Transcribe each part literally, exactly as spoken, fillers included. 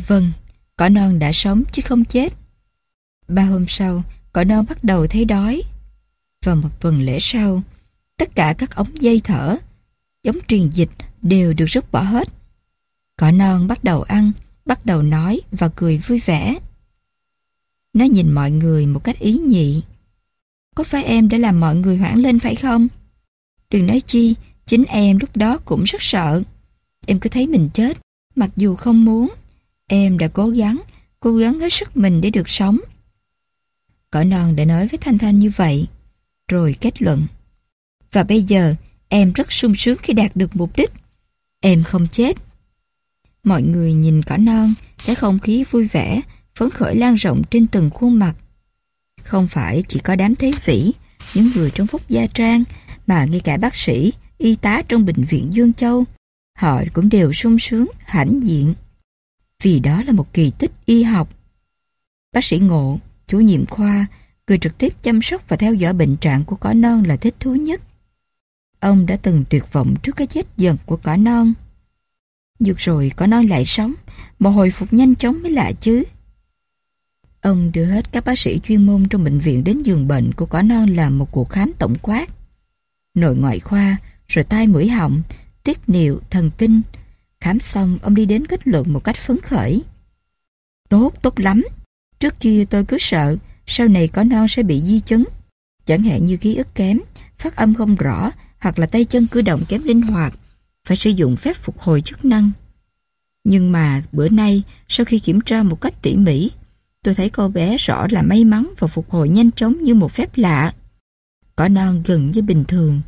Vâng, cỏ non đã sống chứ không chết. Ba hôm sau, cỏ non bắt đầu thấy đói. Vào một tuần lễ sau, tất cả các ống dây thở, ống truyền dịch đều được rút bỏ hết. Cỏ non bắt đầu ăn, bắt đầu nói và cười vui vẻ. Nó nhìn mọi người một cách ý nhị. Có phải em đã làm mọi người hoảng lên phải không? Đừng nói chi, chính em lúc đó cũng rất sợ. Em cứ thấy mình chết, mặc dù không muốn. Em đã cố gắng, cố gắng hết sức mình để được sống. Cỏ non đã nói với Thanh Thanh như vậy, rồi kết luận. Và bây giờ, em rất sung sướng khi đạt được mục đích. Em không chết. Mọi người nhìn cỏ non, cái không khí vui vẻ, phấn khởi lan rộng trên từng khuôn mặt. Không phải chỉ có đám thế vĩ, những người trong Phúc Gia Trang, mà ngay cả bác sĩ, y tá trong bệnh viện Dương Châu, họ cũng đều sung sướng, hãnh diện. Vì đó là một kỳ tích y học. Bác sĩ Ngộ, chủ nhiệm khoa, người trực tiếp chăm sóc và theo dõi bệnh trạng của cỏ non là thích thú nhất. Ông đã từng tuyệt vọng trước cái chết dần của cỏ non. Nhưng rồi cỏ non lại sống, một hồi phục nhanh chóng mới lạ chứ. Ông đưa hết các bác sĩ chuyên môn trong bệnh viện đến giường bệnh của cỏ non làm một cuộc khám tổng quát. Nội ngoại khoa, rồi tai mũi họng, tiết niệu, thần kinh. Khám xong, ông đi đến kết luận một cách phấn khởi. Tốt, tốt lắm. Trước kia tôi cứ sợ, sau này cỏ non sẽ bị di chứng. Chẳng hạn như ký ức kém, phát âm không rõ, hoặc là tay chân cử động kém linh hoạt, phải sử dụng phép phục hồi chức năng. Nhưng mà bữa nay, sau khi kiểm tra một cách tỉ mỉ, tôi thấy cô bé rõ là may mắn và phục hồi nhanh chóng như một phép lạ. Cỏ non gần như bình thường.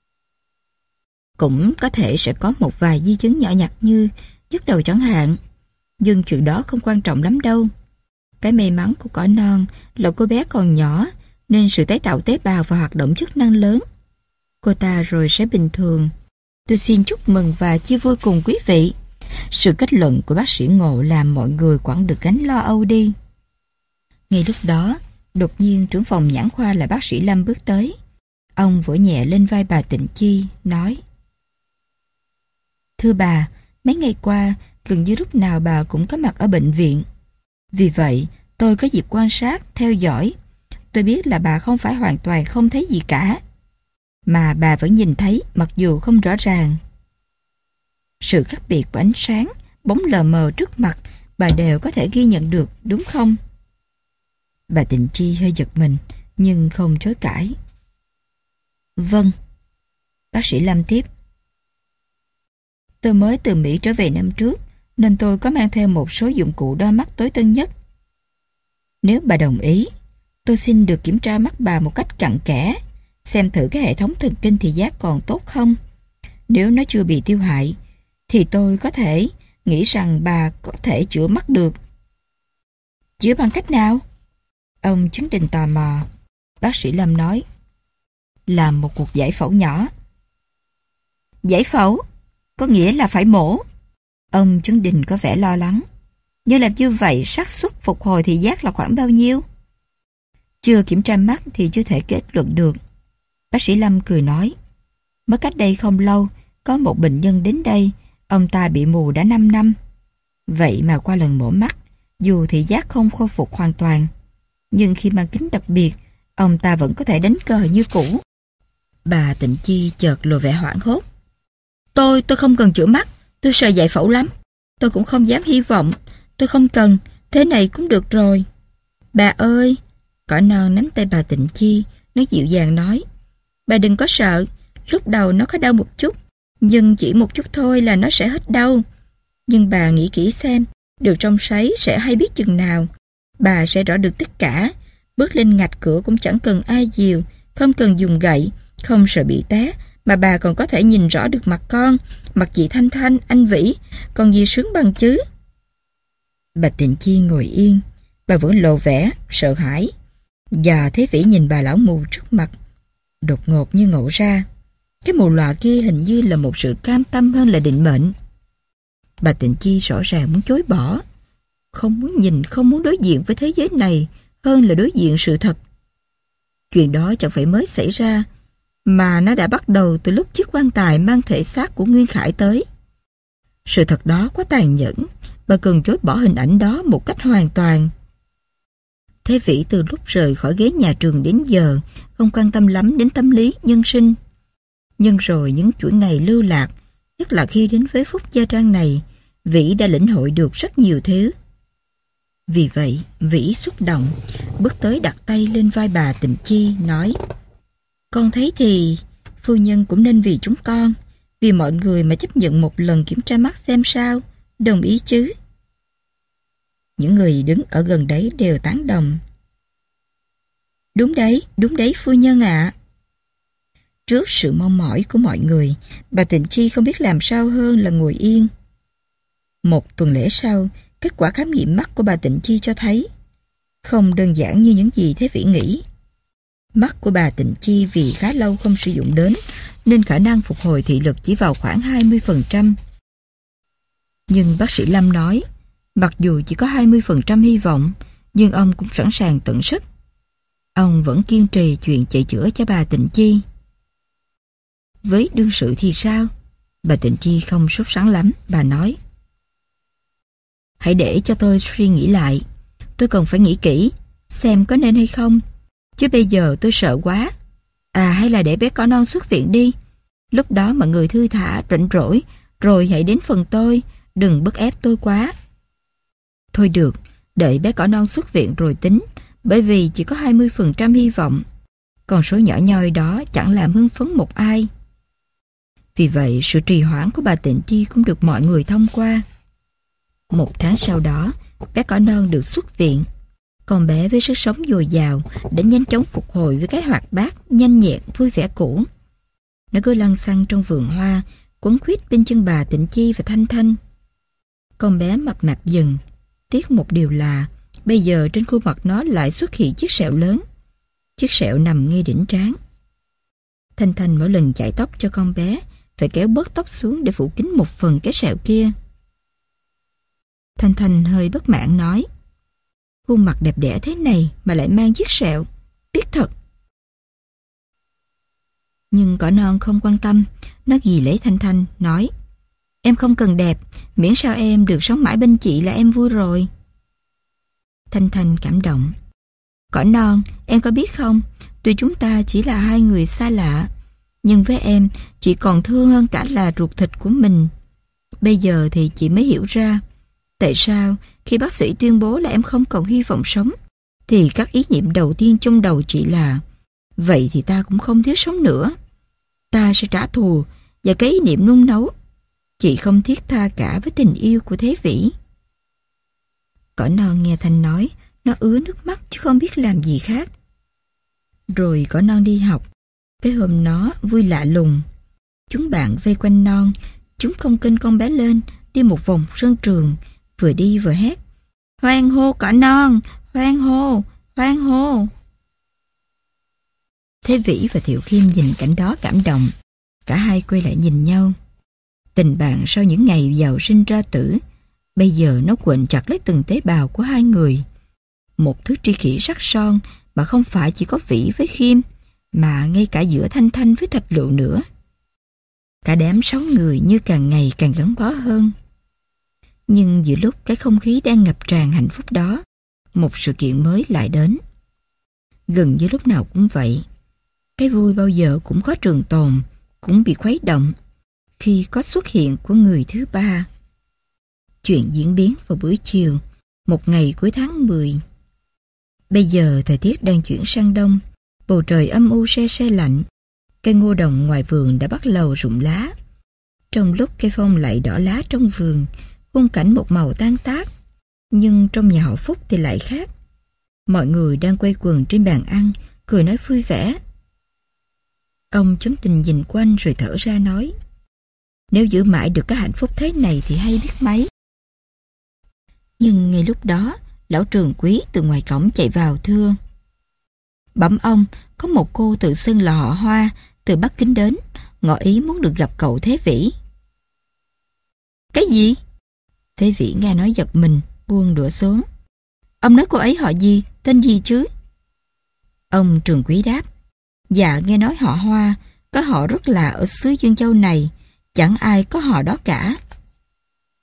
Cũng có thể sẽ có một vài di chứng nhỏ nhặt như nhức đầu chẳng hạn. Nhưng chuyện đó không quan trọng lắm đâu. Cái may mắn của cỏ non là cô bé còn nhỏ, nên sự tái tạo tế bào và hoạt động chức năng lớn. Cô ta rồi sẽ bình thường. Tôi xin chúc mừng và chia vui cùng quý vị. Sự kết luận của bác sĩ Ngộ làm mọi người quẳng được gánh lo âu đi. Ngay lúc đó, đột nhiên trưởng phòng nhãn khoa là bác sĩ Lâm bước tới. Ông vỗ nhẹ lên vai bà Tịnh Chi, nói: Thưa bà, mấy ngày qua, gần như lúc nào bà cũng có mặt ở bệnh viện. Vì vậy, tôi có dịp quan sát, theo dõi. Tôi biết là bà không phải hoàn toàn không thấy gì cả, mà bà vẫn nhìn thấy mặc dù không rõ ràng. Sự khác biệt của ánh sáng, bóng lờ mờ trước mặt, bà đều có thể ghi nhận được, đúng không? Bà Tịnh Chi hơi giật mình, nhưng không chối cãi. Vâng. Bác sĩ Lâm tiếp: Tôi mới từ Mỹ trở về năm trước, nên tôi có mang theo một số dụng cụ đo mắt tối tân nhất. Nếu bà đồng ý, tôi xin được kiểm tra mắt bà một cách cặn kẽ, xem thử cái hệ thống thần kinh thị giác còn tốt không. Nếu nó chưa bị tiêu hại, thì tôi có thể nghĩ rằng bà có thể chữa mắt được. Chữa bằng cách nào? Ông Trấn Đình tò mò. Bác sĩ Lâm nói: Làm một cuộc giải phẫu nhỏ. Giải phẫu? Có nghĩa là phải mổ? Ông Trấn Đình có vẻ lo lắng. Nhưng làm như vậy xác suất phục hồi thị giác là khoảng bao nhiêu? Chưa kiểm tra mắt thì chưa thể kết luận được. Bác sĩ Lâm cười nói: Mới cách đây không lâu, có một bệnh nhân đến đây, ông ta bị mù đã năm năm. Vậy mà qua lần mổ mắt, dù thị giác không khôi phục hoàn toàn, nhưng khi mang kính đặc biệt, ông ta vẫn có thể đánh cờ như cũ. Bà Tịnh Chi chợt lộ vẻ hoảng hốt. Tôi, tôi không cần chữa mắt, tôi sợ giải phẫu lắm. Tôi cũng không dám hy vọng, tôi không cần, thế này cũng được rồi. Bà ơi! Cỏ non nắm tay bà Tịnh Chi, nó dịu dàng nói: Bà đừng có sợ, lúc đầu nó có đau một chút, nhưng chỉ một chút thôi là nó sẽ hết đau. Nhưng bà nghĩ kỹ xem, được trong sấy sẽ hay biết chừng nào. Bà sẽ rõ được tất cả, bước lên ngạch cửa cũng chẳng cần ai dìu, không cần dùng gậy, không sợ bị té, mà bà còn có thể nhìn rõ được mặt con, mặt chị Thanh Thanh, anh Vĩ, còn gì sướng bằng chứ. Bà Tịnh Chi ngồi yên, bà vẫn lộ vẻ sợ hãi. Và thấy Vĩ nhìn bà lão mù trước mặt, đột ngột như ngộ ra, cái mù lòa kia hình như là một sự cam tâm hơn là định mệnh. Bà Tịnh Chi rõ ràng muốn chối bỏ, không muốn nhìn, không muốn đối diện với thế giới này hơn là đối diện sự thật. Chuyện đó chẳng phải mới xảy ra, mà nó đã bắt đầu từ lúc chiếc quan tài mang thể xác của Nguyên Khải tới. Sự thật đó quá tàn nhẫn, bà cần chối bỏ hình ảnh đó một cách hoàn toàn. Thế Vĩ từ lúc rời khỏi ghế nhà trường đến giờ không quan tâm lắm đến tâm lý nhân sinh. Nhưng rồi những chuỗi ngày lưu lạc, nhất là khi đến với Phúc Gia Trang này, Vĩ đã lĩnh hội được rất nhiều thứ. Vì vậy, Vĩ xúc động, bước tới đặt tay lên vai bà Tịnh Chi, nói: Con thấy thì phu nhân cũng nên vì chúng con, vì mọi người mà chấp nhận một lần kiểm tra mắt xem sao, đồng ý chứ? Những người đứng ở gần đấy đều tán đồng. Đúng đấy, đúng đấy phu nhân ạ. Trước sự mong mỏi của mọi người, bà Tịnh Chi không biết làm sao hơn là ngồi yên. Một tuần lễ sau, kết quả khám nghiệm mắt của bà Tịnh Chi cho thấy không đơn giản như những gì Thế Vĩ nghĩ. Mắt của bà Tịnh Chi vì khá lâu không sử dụng đến, nên khả năng phục hồi thị lực chỉ vào khoảng hai mươi phần trăm. Nhưng bác sĩ Lâm nói, mặc dù chỉ có hai mươi phần trăm hy vọng, nhưng ông cũng sẵn sàng tận sức. Ông vẫn kiên trì chuyện chạy chữa cho bà Tịnh Chi. Với đương sự thì sao? Bà Tịnh Chi không sốt sắng lắm, bà nói: Hãy để cho tôi suy nghĩ lại. Tôi cần phải nghĩ kỹ, xem có nên hay không. Chứ bây giờ tôi sợ quá. À hay là để bé cỏ non xuất viện đi. Lúc đó mọi người thư thả, rảnh rỗi, rồi hãy đến phần tôi, đừng bức ép tôi quá. Thôi được, đợi bé cỏ non xuất viện rồi tính, bởi vì chỉ có hai mươi phần trăm hy vọng. Còn số nhỏ nhoi đó chẳng làm hưng phấn một ai. Vì vậy, sự trì hoãn của bà Tịnh Chi cũng được mọi người thông qua. Một tháng sau đó, bé cỏ non được xuất viện. Con bé với sức sống dồi dào đã nhanh chóng phục hồi với cái hoạt bát, nhanh nhẹn, vui vẻ cũ. Nó cứ lăn xăng trong vườn hoa, quấn quýt bên chân bà Tịnh Chi và Thanh Thanh. Con bé mập mạp dần. Tiếc một điều là bây giờ trên khuôn mặt nó lại xuất hiện chiếc sẹo lớn. Chiếc sẹo nằm ngay đỉnh trán. Thanh Thanh mỗi lần chải tóc cho con bé phải kéo bớt tóc xuống để phủ kín một phần cái sẹo kia. Thanh Thanh hơi bất mãn nói: Khuôn mặt đẹp đẽ thế này mà lại mang chiếc sẹo, tiếc thật. Nhưng cỏ non không quan tâm. Nó ghì lấy Thanh Thanh, nói: Em không cần đẹp, miễn sao em được sống mãi bên chị là em vui rồi. Thanh Thanh cảm động: Cỏ non, em có biết không, tuy chúng ta chỉ là hai người xa lạ, nhưng với em, chị còn thương hơn cả là ruột thịt của mình. Bây giờ thì chị mới hiểu ra tại sao khi bác sĩ tuyên bố là em không còn hy vọng sống, thì các ý niệm đầu tiên trong đầu chị là: vậy thì ta cũng không thiếu sống nữa. Ta sẽ trả thù, và cái ý niệm nung nấu. Chị không thiết tha cả với tình yêu của Thế Vĩ. Cỏ non nghe Thanh nói, nó ứa nước mắt chứ không biết làm gì khác. Rồi cỏ non đi học. Cái hôm nó vui lạ lùng. Chúng bạn vây quanh non. Chúng không kênh con bé lên, đi một vòng sân trường, vừa đi vừa hét: Hoan hô cỏ non, hoan hô, hoan hô. Thế Vĩ và Thiệu Khiêm nhìn cảnh đó cảm động. Cả hai quay lại nhìn nhau. Tình bạn sau những ngày giàu sinh ra tử, bây giờ nó quện chặt lấy từng tế bào của hai người. Một thứ tri kỷ sắc son mà không phải chỉ có Vĩ với Khiêm, mà ngay cả giữa Thanh Thanh với Thạch Lựu nữa. Cả đám sáu người như càng ngày càng gắn bó hơn. Nhưng giữa lúc cái không khí đang ngập tràn hạnh phúc đó, một sự kiện mới lại đến. Gần như lúc nào cũng vậy. Cái vui bao giờ cũng có trường tồn, cũng bị khuấy động khi có xuất hiện của người thứ ba. Chuyện diễn biến vào buổi chiều, một ngày cuối tháng mười. Bây giờ thời tiết đang chuyển sang đông, bầu trời âm u se se lạnh. Cây ngô đồng ngoài vườn đã bắt đầu rụng lá. Trong lúc cây phong lại đỏ lá trong vườn, khung cảnh một màu tan tác. Nhưng trong nhà họ Phúc thì lại khác. Mọi người đang quây quần trên bàn ăn, cười nói vui vẻ. Ông Trấn Đình nhìn quanh rồi thở ra nói: Nếu giữ mãi được cái hạnh phúc thế này thì hay biết mấy. Nhưng ngay lúc đó, lão Trường Quý từ ngoài cổng chạy vào thưa: Bẩm ông, có một cô tự xưng là họ Hoa, từ Bắc Kinh đến, ngỏ ý muốn được gặp cậu Thế Vĩ. Cái gì? Thế Vĩ nghe nói giật mình, buông đũa xuống. Ông nói cô ấy họ gì, tên gì chứ? Ông Trường Quý đáp: Dạ nghe nói họ Hoa, có họ rất lạ ở xứ Dương Châu này, chẳng ai có họ đó cả.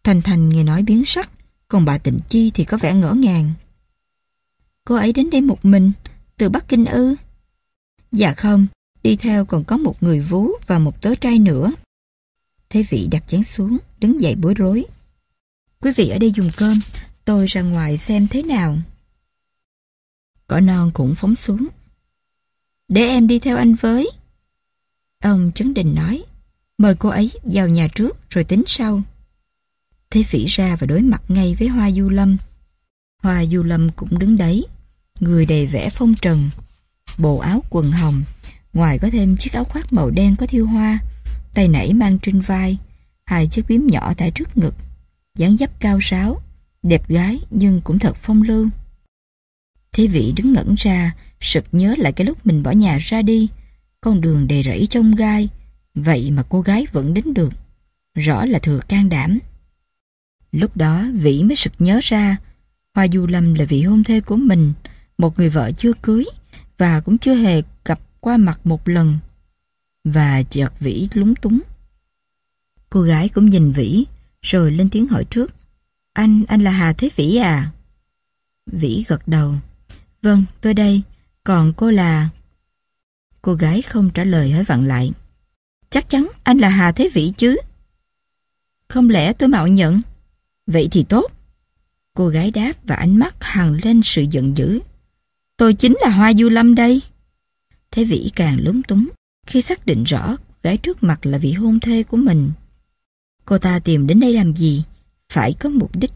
Thanh Thanh nghe nói biến sắc, còn bà Tịnh Chi thì có vẻ ngỡ ngàng. Cô ấy đến đây một mình, từ Bắc Kinh ư? Dạ không, đi theo còn có một người vú và một tớ trai nữa. Thế Vĩ đặt chén xuống, đứng dậy bối rối. Quý vị ở đây dùng cơm, tôi ra ngoài xem thế nào. Cỏ non cũng phóng xuống. Để em đi theo anh với. Ông Trấn Đình nói, mời cô ấy vào nhà trước rồi tính sau. Thế Vĩ ra và đối mặt ngay với Hoa Du Lâm. Hoa Du Lâm cũng đứng đấy, người đầy vẻ phong trần, bộ áo quần hồng, ngoài có thêm chiếc áo khoác màu đen có thêu hoa, tay nải mang trên vai, hai chiếc bím nhỏ tại trước ngực, dáng dấp cao ráo, đẹp gái nhưng cũng thật phong lưu. Thế Vĩ đứng ngẩn ra, sực nhớ lại cái lúc mình bỏ nhà ra đi, con đường đầy rẫy chông gai, vậy mà cô gái vẫn đến được, rõ là thừa can đảm. Lúc đó Vĩ mới sực nhớ ra, Hoa Du Lâm là vị hôn thê của mình, một người vợ chưa cưới và cũng chưa hề gặp qua mặt một lần. Và chợt Vĩ lúng túng. Cô gái cũng nhìn Vĩ, rồi lên tiếng hỏi trước. Anh, anh là Hà Thế Vĩ à? Vĩ gật đầu. Vâng, tôi đây, còn cô là... Cô gái không trả lời, hỏi vặn lại. Chắc chắn anh là Hà Thế Vĩ chứ? Không lẽ tôi mạo nhận? Vậy thì tốt. Cô gái đáp và ánh mắt hằn lên sự giận dữ. Tôi chính là Hoa Du Lâm đây. Thế Vĩ càng lúng túng khi xác định rõ gái trước mặt là vị hôn thê của mình. Cô ta tìm đến đây làm gì? Phải có mục đích.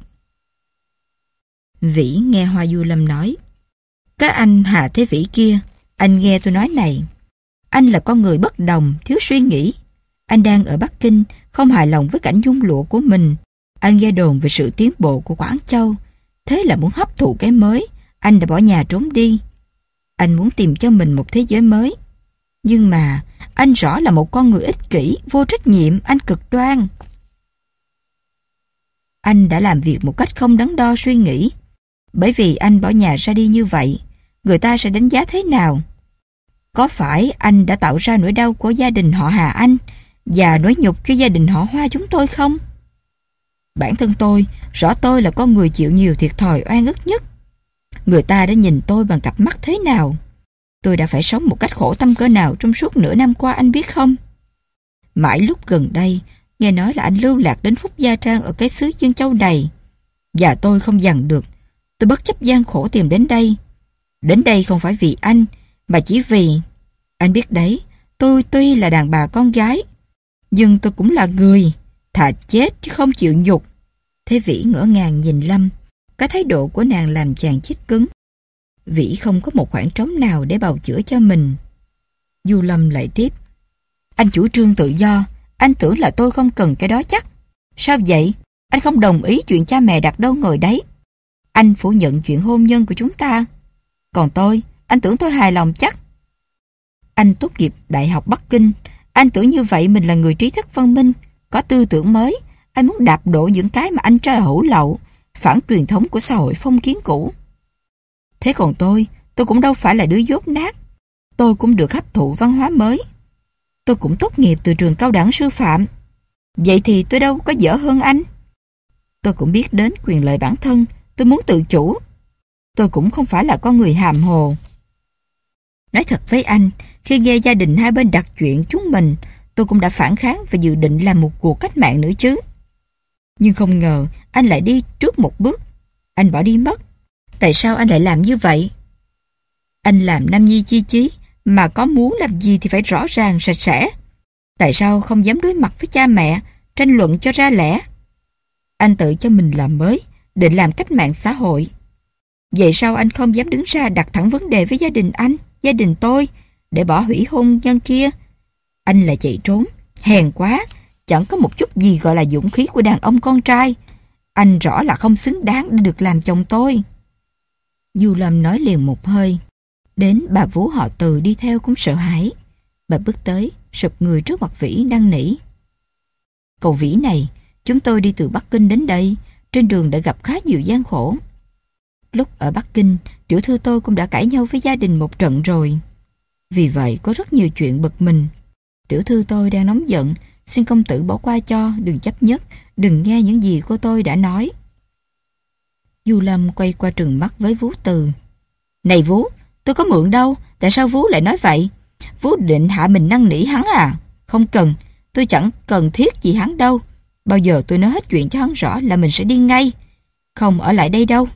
Vĩ nghe Hoa Du Lâm nói. Các anh Hà Thế Vĩ kia, anh nghe tôi nói này. Anh là con người bất đồng, thiếu suy nghĩ. Anh đang ở Bắc Kinh, không hài lòng với cảnh nhung lụa của mình. Anh nghe đồn về sự tiến bộ của Quảng Châu. Thế là muốn hấp thụ cái mới, anh đã bỏ nhà trốn đi. Anh muốn tìm cho mình một thế giới mới. Nhưng mà anh rõ là một con người ích kỷ, vô trách nhiệm, anh cực đoan. Anh đã làm việc một cách không đắn đo suy nghĩ. Bởi vì anh bỏ nhà ra đi như vậy, người ta sẽ đánh giá thế nào? Có phải anh đã tạo ra nỗi đau của gia đình họ Hà Anh và nỗi nhục cho gia đình họ Hoa chúng tôi không? Bản thân tôi, rõ tôi là con người chịu nhiều thiệt thòi oan ức nhất. Người ta đã nhìn tôi bằng cặp mắt thế nào? Tôi đã phải sống một cách khổ tâm cỡ nào trong suốt nửa năm qua anh biết không? Mãi lúc gần đây, nghe nói là anh lưu lạc đến Phúc Gia Trang ở cái xứ Dương Châu này. Và tôi không dằn được. Tôi bất chấp gian khổ tìm đến đây. Đến đây không phải vì anh, mà chỉ vì... Anh biết đấy, tôi tuy là đàn bà con gái, nhưng tôi cũng là người, thà chết chứ không chịu nhục. Thế Vĩ ngỡ ngàng nhìn Lâm, cái thái độ của nàng làm chàng chết cứng. Vĩ không có một khoảng trống nào để bào chữa cho mình. Du Lâm lại tiếp. Anh chủ trương tự do, anh tưởng là tôi không cần cái đó chắc. Sao vậy? Anh không đồng ý chuyện cha mẹ đặt đâu ngồi đấy. Anh phủ nhận chuyện hôn nhân của chúng ta. Còn tôi, anh tưởng tôi hài lòng chắc. Anh tốt nghiệp Đại học Bắc Kinh. Anh tưởng như vậy mình là người trí thức văn minh, có tư tưởng mới. Anh muốn đạp đổ những cái mà anh cho là hữu lậu, phản truyền thống của xã hội phong kiến cũ. Thế còn tôi, tôi cũng đâu phải là đứa dốt nát. Tôi cũng được hấp thụ văn hóa mới. Tôi cũng tốt nghiệp từ trường cao đẳng sư phạm. Vậy thì tôi đâu có dở hơn anh. Tôi cũng biết đến quyền lợi bản thân. Tôi muốn tự chủ. Tôi cũng không phải là con người hàm hồ. Nói thật với anh, khi nghe gia đình hai bên đặt chuyện chúng mình, tôi cũng đã phản kháng và dự định làm một cuộc cách mạng nữa chứ. Nhưng không ngờ anh lại đi trước một bước. Anh bỏ đi mất. Tại sao anh lại làm như vậy? Anh làm nam nhi chi chí, mà có muốn làm gì thì phải rõ ràng, sạch sẽ. Tại sao không dám đối mặt với cha mẹ, tranh luận cho ra lẽ? Anh tự cho mình làm mới, định làm cách mạng xã hội. Vậy sao anh không dám đứng ra đặt thẳng vấn đề với gia đình anh, gia đình tôi, để bỏ hủy hôn nhân kia? Anh lại chạy trốn, hèn quá, chẳng có một chút gì gọi là dũng khí của đàn ông con trai. Anh rõ là không xứng đáng để được làm chồng tôi. Du Lâm nói liền một hơi. Đến bà vú họ Từ đi theo cũng sợ hãi. Bà bước tới, sụp người trước mặt Vĩ năn nỉ. Cậu Vĩ này, chúng tôi đi từ Bắc Kinh đến đây, trên đường đã gặp khá nhiều gian khổ. Lúc ở Bắc Kinh, tiểu thư tôi cũng đã cãi nhau với gia đình một trận rồi. Vì vậy có rất nhiều chuyện bực mình. Tiểu thư tôi đang nóng giận, xin công tử bỏ qua cho, đừng chấp nhất, đừng nghe những gì cô tôi đã nói. Du Lâm quay qua trừng mắt với Vú Từ. Này Vú, tôi có mượn đâu, tại sao Vú lại nói vậy? Vú định hạ mình năn nỉ hắn à? Không cần, tôi chẳng cần thiết gì hắn đâu. Bao giờ tôi nói hết chuyện cho hắn rõ là mình sẽ đi ngay, không ở lại đây đâu.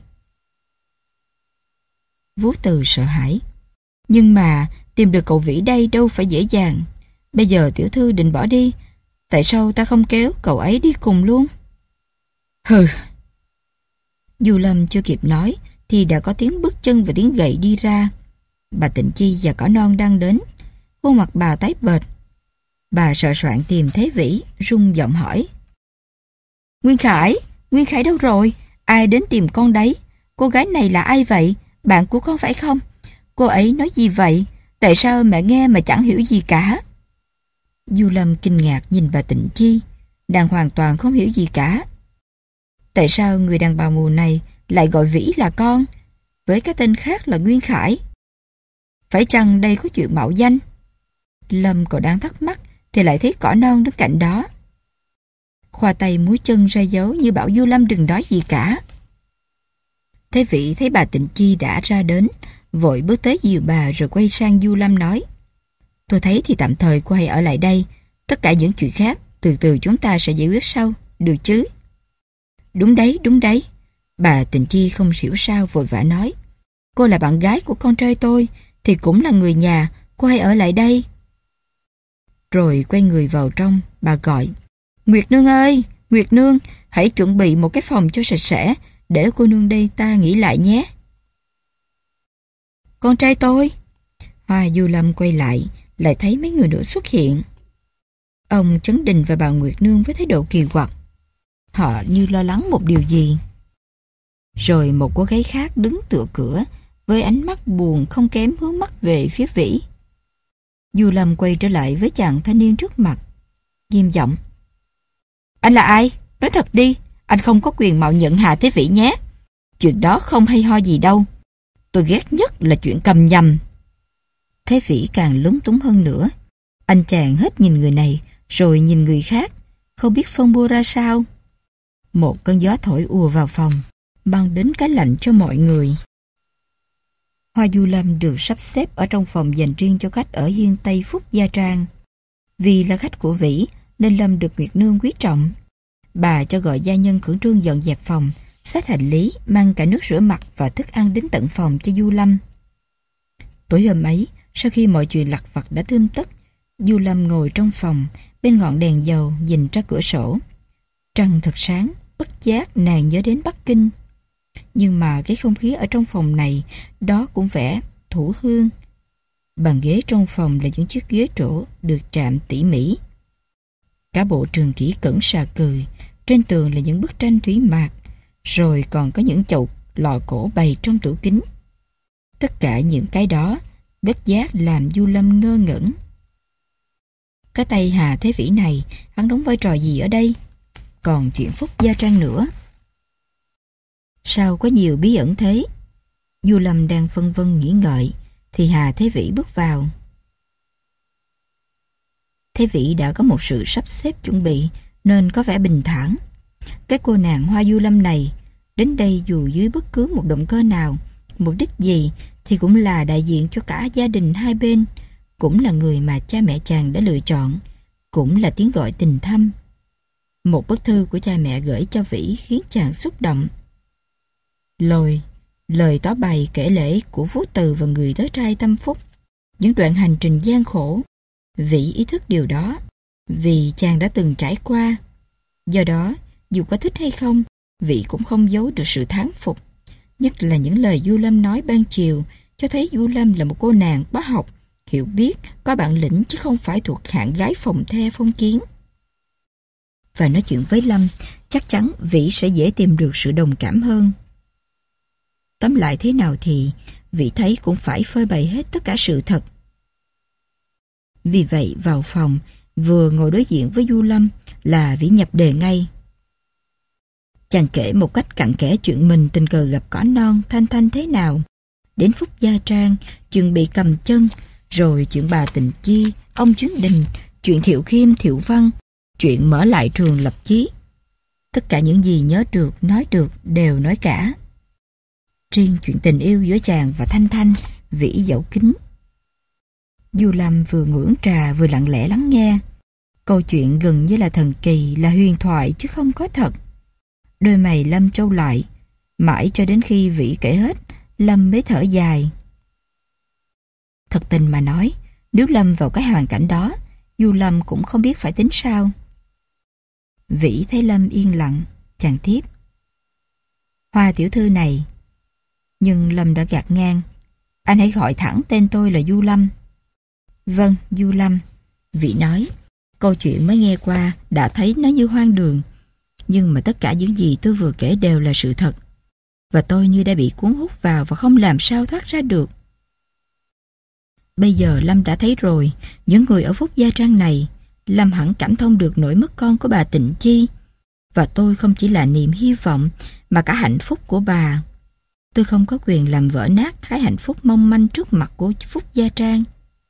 Vú Từ sợ hãi. Nhưng mà tìm được cậu Vĩ đây đâu phải dễ dàng. Bây giờ tiểu thư định bỏ đi, tại sao ta không kéo cậu ấy đi cùng luôn? Hừ. Du Lâm chưa kịp nói thì đã có tiếng bước chân và tiếng gậy đi ra. Bà Tịnh Chi và Cỏ Non đang đến. Khuôn mặt bà tái bệch. Bà sợ soạn tìm Thế Vĩ, run giọng hỏi. Nguyên Khải, Nguyên Khải đâu rồi? Ai đến tìm con đấy? Cô gái này là ai vậy? Bạn của con phải không? Cô ấy nói gì vậy? Tại sao mẹ nghe mà chẳng hiểu gì cả? Du Lâm kinh ngạc nhìn bà Tịnh Chi. Nàng hoàn toàn không hiểu gì cả. Tại sao người đàn bà mù này lại gọi Vĩ là con, với cái tên khác là Nguyên Khải? Phải chăng đây có chuyện mạo danh? Lâm còn đang thắc mắc thì lại thấy Cỏ Non đứng cạnh đó. Khoa tay múi chân ra dấu như bảo Du Lâm đừng nói gì cả. Thế Vĩ thấy bà Tịnh Chi đã ra đến, vội bước tới dìu bà rồi quay sang Du Lâm nói. Tôi thấy thì tạm thời cô hãy ở lại đây. Tất cả những chuyện khác từ từ chúng ta sẽ giải quyết sau, được chứ? Đúng đấy, đúng đấy. Bà Tịnh Chi không hiểu sao vội vã nói. Cô là bạn gái của con trai tôi, thì cũng là người nhà, cô hãy ở lại đây. Rồi quay người vào trong, bà gọi. Nguyệt Nương ơi, Nguyệt Nương, hãy chuẩn bị một cái phòng cho sạch sẽ, để cô nương đây ta nghỉ lại nhé. Con trai tôi. Hoa Du Lâm quay lại, lại thấy mấy người nữa xuất hiện. Ông Trấn Đình và bà Nguyệt Nương với thái độ kỳ quặc. Họ như lo lắng một điều gì. Rồi một cô gái khác đứng tựa cửa, với ánh mắt buồn không kém hướng mắt về phía Vĩ. Du Lâm quay trở lại với chàng thanh niên trước mặt, nghiêm giọng. Anh là ai? Nói thật đi, anh không có quyền mạo nhận Hà Thế Vĩ nhé. Chuyện đó không hay ho gì đâu. Tôi ghét nhất là chuyện cầm nhầm. Thế Vĩ càng lúng túng hơn nữa. Anh chàng hết nhìn người này, rồi nhìn người khác, không biết phân bua ra sao. Một cơn gió thổi ùa vào phòng, mang đến cái lạnh cho mọi người. Hoa Du Lâm được sắp xếp ở trong phòng dành riêng cho khách ở hiên Tây Phúc Gia Trang. Vì là khách của Vĩ, nên Lâm được Nguyệt Nương quý trọng. Bà cho gọi gia nhân khẩn trương dọn dẹp phòng, xách hành lý, mang cả nước rửa mặt và thức ăn đến tận phòng cho Du Lâm. Tối hôm ấy, sau khi mọi chuyện lặt vặt đã tươm tất, Du Lâm ngồi trong phòng, bên ngọn đèn dầu nhìn ra cửa sổ. Trăng thật sáng, bất giác nàng nhớ đến Bắc Kinh. Nhưng mà cái không khí ở trong phòng này, đó cũng vẻ thủ hương. Bàn ghế trong phòng là những chiếc ghế trổ được chạm tỉ mỉ. Cả bộ trường kỹ cẩn xà cừ, trên tường là những bức tranh thủy mạc, rồi còn có những chậu lọ cổ bày trong tủ kính. Tất cả những cái đó bất giác làm Du Lâm ngơ ngẩn. Cái tay Hà Thế Vĩ này, hắn đóng vai trò gì ở đây? Còn chuyện Phúc Gia Trang nữa. Sao có nhiều bí ẩn thế? Du Lâm đang phân vân nghĩ ngợi, thì Hà Thế Vĩ bước vào. Thế Vĩ đã có một sự sắp xếp chuẩn bị, nên có vẻ bình thản. Cái cô nàng Hoa Du Lâm này, đến đây dù dưới bất cứ một động cơ nào, mục đích gì, thì cũng là đại diện cho cả gia đình hai bên, cũng là người mà cha mẹ chàng đã lựa chọn, cũng là tiếng gọi tình thâm. Một bức thư của cha mẹ gửi cho Vĩ khiến chàng xúc động. Lời, lời tỏ bày kể lễ của Phú Từ và người tới trai Tâm Phúc, những đoạn hành trình gian khổ. Vĩ ý thức điều đó, vì chàng đã từng trải qua. Do đó, dù có thích hay không, Vĩ cũng không giấu được sự thán phục. Nhất là những lời Du Lâm nói ban chiều, cho thấy Du Lâm là một cô nàng bá học, hiểu biết, có bản lĩnh chứ không phải thuộc hạng gái phòng the phong kiến. Và nói chuyện với Lâm, chắc chắn Vĩ sẽ dễ tìm được sự đồng cảm hơn. Tóm lại thế nào thì Vĩ thấy cũng phải phơi bày hết tất cả sự thật. Vì vậy vào phòng, vừa ngồi đối diện với Du Lâm là Vĩ nhập đề ngay. Chàng kể một cách cặn kẽ chuyện mình tình cờ gặp Cỏ Non Thanh Thanh thế nào, đến Phúc Gia Trang, chuyện bị cầm chân, rồi chuyện bà Tịnh Chi, ông Trấn Đình, chuyện Thiệu Khiêm, Thiệu Văn, chuyện mở lại trường lập chí. Tất cả những gì nhớ được, nói được đều nói cả. Riêng chuyện tình yêu giữa chàng và Thanh Thanh, Vĩ giấu kín. Du Lâm vừa ngưỡng trà vừa lặng lẽ lắng nghe. Câu chuyện gần như là thần kỳ, là huyền thoại chứ không có thật. Đôi mày Lâm trâu lại, mãi cho đến khi Vĩ kể hết, Lâm mới thở dài. Thật tình mà nói, nếu Lâm vào cái hoàn cảnh đó, Du Lâm cũng không biết phải tính sao. Vĩ thấy Lâm yên lặng, chàng tiếp. Hoa tiểu thư này. Nhưng Lâm đã gạt ngang. Anh hãy gọi thẳng tên tôi là Du Lâm. Vâng, Du Lâm. Vĩ nói. Câu chuyện mới nghe qua đã thấy nó như hoang đường. Nhưng mà tất cả những gì tôi vừa kể đều là sự thật. Và tôi như đã bị cuốn hút vào và không làm sao thoát ra được. Bây giờ Lâm đã thấy rồi, những người ở Phúc Gia Trang này, Lâm hẳn cảm thông được nỗi mất con của bà Tịnh Chi. Và tôi không chỉ là niềm hy vọng, mà cả hạnh phúc của bà. Tôi không có quyền làm vỡ nát cái hạnh phúc mong manh trước mặt của Phúc Gia Trang.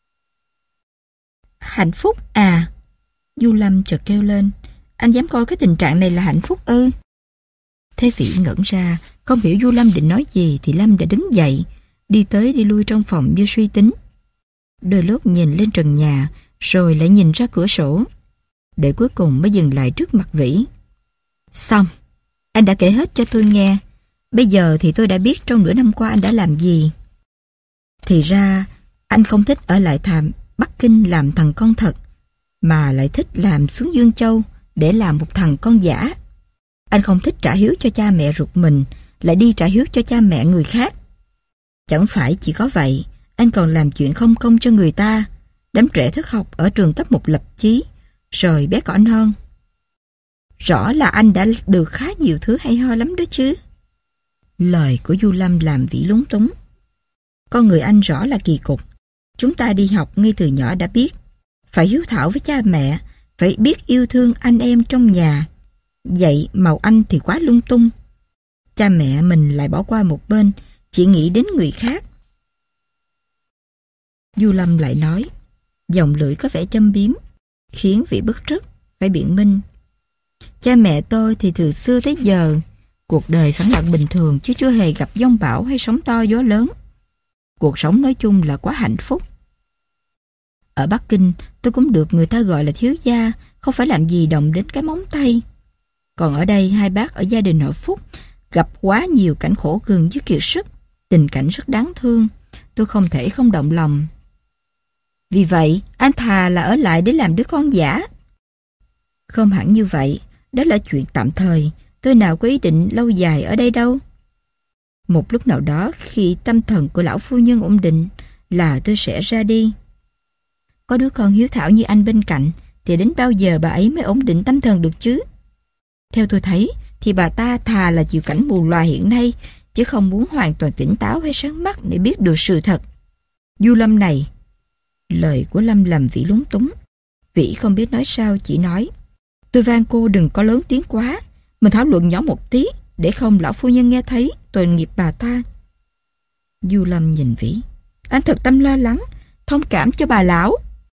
Hạnh phúc à? Du Lâm chợt kêu lên. Anh dám coi cái tình trạng này là hạnh phúc ư? Thế Vĩ ngẩn ra, không hiểu Du Lâm định nói gì thì Lâm đã đứng dậy, đi tới đi lui trong phòng như suy tính. Đôi lúc nhìn lên trần nhà, rồi lại nhìn ra cửa sổ, để cuối cùng mới dừng lại trước mặt Vĩ. Xong, anh đã kể hết cho tôi nghe. Bây giờ thì tôi đã biết trong nửa năm qua anh đã làm gì. Thì ra, anh không thích ở lại thàm Bắc Kinh làm thằng con thật, mà lại thích làm xuống Dương Châu để làm một thằng con giả. Anh không thích trả hiếu cho cha mẹ ruột mình, lại đi trả hiếu cho cha mẹ người khác. Chẳng phải chỉ có vậy, anh còn làm chuyện không công cho người ta, đám trẻ thất học ở trường cấp một lập chí, rồi bé cỏ non. Rõ là anh đã được khá nhiều thứ hay ho lắm đó chứ. Lời của Du Lâm làm Vĩ lúng túng. Con người anh rõ là kỳ cục. Chúng ta đi học ngay từ nhỏ đã biết, phải hiếu thảo với cha mẹ, phải biết yêu thương anh em trong nhà. Vậy màu anh thì quá lung tung. Cha mẹ mình lại bỏ qua một bên, chỉ nghĩ đến người khác. Du Lâm lại nói, giọng lưỡi có vẻ châm biếm, khiến Vĩ bức rứt, phải biện minh. Cha mẹ tôi thì từ xưa tới giờ, cuộc đời phẳng lặng bình thường chứ chưa hề gặp giông bão hay sóng to gió lớn. Cuộc sống nói chung là quá hạnh phúc. Ở Bắc Kinh, tôi cũng được người ta gọi là thiếu gia, không phải làm gì động đến cái móng tay. Còn ở đây, hai bác ở gia đình họ Phúc gặp quá nhiều cảnh khổ gần với kiệt sức, tình cảnh rất đáng thương. Tôi không thể không động lòng. Vì vậy, anh thà là ở lại để làm đứa con giả. Không hẳn như vậy, đó là chuyện tạm thời. Tôi nào có ý định lâu dài ở đây đâu. Một lúc nào đó, khi tâm thần của lão phu nhân ổn định, là tôi sẽ ra đi. Có đứa con hiếu thảo như anh bên cạnh, thì đến bao giờ bà ấy mới ổn định tâm thần được chứ? Theo tôi thấy, thì bà ta thà là chịu cảnh mù loà hiện nay, chứ không muốn hoàn toàn tỉnh táo hay sáng mắt để biết được sự thật. Du Lâm này. Lời của Lâm làm Vĩ lúng túng. Vĩ không biết nói sao, chỉ nói, tôi van cô đừng có lớn tiếng quá, mình thảo luận nhỏ một tí, để không lão phu nhân nghe thấy, tội nghiệp bà ta. Du Lâm nhìn Vĩ. Anh thật tâm lo lắng, thông cảm cho bà lão.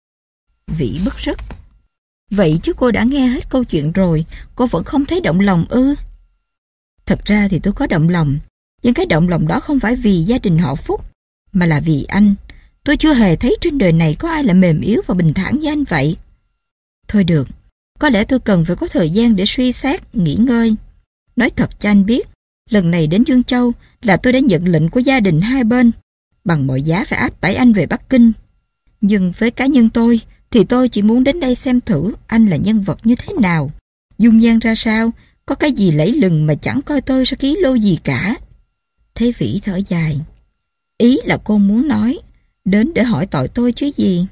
Vĩ bức rứt. Vậy chứ cô đã nghe hết câu chuyện rồi, cô vẫn không thấy động lòng ư? Thật ra thì tôi có động lòng, nhưng cái động lòng đó không phải vì gia đình họ Phúc, mà là vì anh. Tôi chưa hề thấy trên đời này có ai là mềm yếu và bình thản như anh vậy. Thôi được, có lẽ tôi cần phải có thời gian để suy xét, nghỉ ngơi. Nói thật cho anh biết, lần này đến Dương Châu là tôi đã nhận lệnh của gia đình hai bên, bằng mọi giá phải áp tải anh về Bắc Kinh. Nhưng với cá nhân tôi, thì tôi chỉ muốn đến đây xem thử anh là nhân vật như thế nào, dung nhan ra sao, có cái gì lẫy lừng mà chẳng coi tôi ra ký lô gì cả. Thế Vĩ thở dài. Ý là cô muốn nói, đến để hỏi tội tôi chứ gì?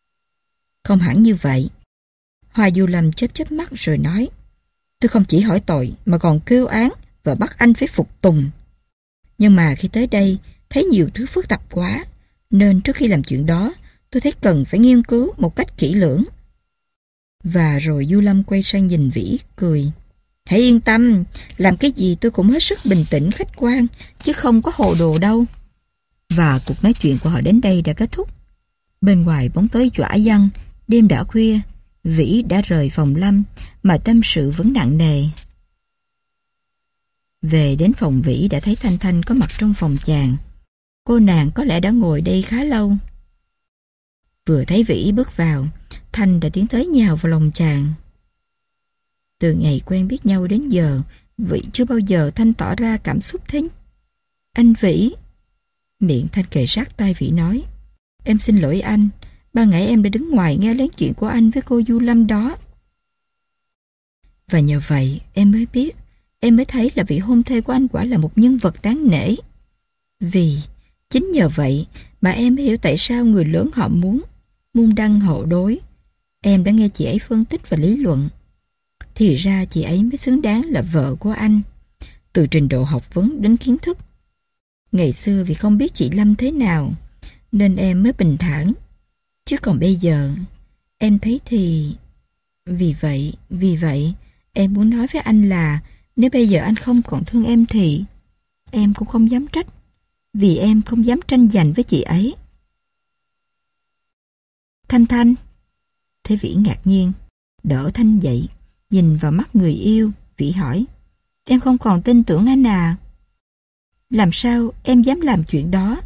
Không hẳn như vậy. Hoa Du Lâm chớp chớp mắt rồi nói, tôi không chỉ hỏi tội mà còn kêu án và bắt anh phải phục tùng. Nhưng mà khi tới đây, thấy nhiều thứ phức tạp quá, nên trước khi làm chuyện đó, tôi thấy cần phải nghiên cứu một cách kỹ lưỡng. Và rồi Du Lâm quay sang nhìn Vĩ, cười. Hãy yên tâm, làm cái gì tôi cũng hết sức bình tĩnh khách quan, chứ không có hồ đồ đâu. Và cuộc nói chuyện của họ đến đây đã kết thúc. Bên ngoài bóng tối dọa dăng, đêm đã khuya, Vĩ đã rời phòng Lâm, mà tâm sự vẫn nặng nề. Về đến phòng Vĩ đã thấy Thanh Thanh có mặt trong phòng chàng. Cô nàng có lẽ đã ngồi đây khá lâu. Vừa thấy Vĩ bước vào, Thanh đã tiến tới nhào vào lòng chàng. Từ ngày quen biết nhau đến giờ, Vĩ chưa bao giờ Thanh tỏ ra cảm xúc thế. Anh Vĩ. Miệng Thanh kề sát tai Vĩ nói, em xin lỗi anh, ban nãy em đã đứng ngoài nghe lén chuyện của anh với cô Du Lâm đó. Và nhờ vậy em mới biết, em mới thấy là vị hôn thê của anh quả là một nhân vật đáng nể. Vì chính nhờ vậy mà em mới hiểu tại sao người lớn họ muốn môn đăng hộ đối. Em đã nghe chị ấy phân tích và lý luận. Thì ra chị ấy mới xứng đáng là vợ của anh, từ trình độ học vấn đến kiến thức. Ngày xưa vì không biết chị Lâm thế nào nên em mới bình thản. Chứ còn bây giờ em thấy thì... Vì vậy, vì vậy em muốn nói với anh là nếu bây giờ anh không còn thương em thì em cũng không dám trách, vì em không dám tranh giành với chị ấy. Thanh Thanh. Thế Vĩ ngạc nhiên, đỡ Thanh dậy, nhìn vào mắt người yêu. Vĩ hỏi, em không còn tin tưởng anh à? Làm sao em dám làm chuyện đó?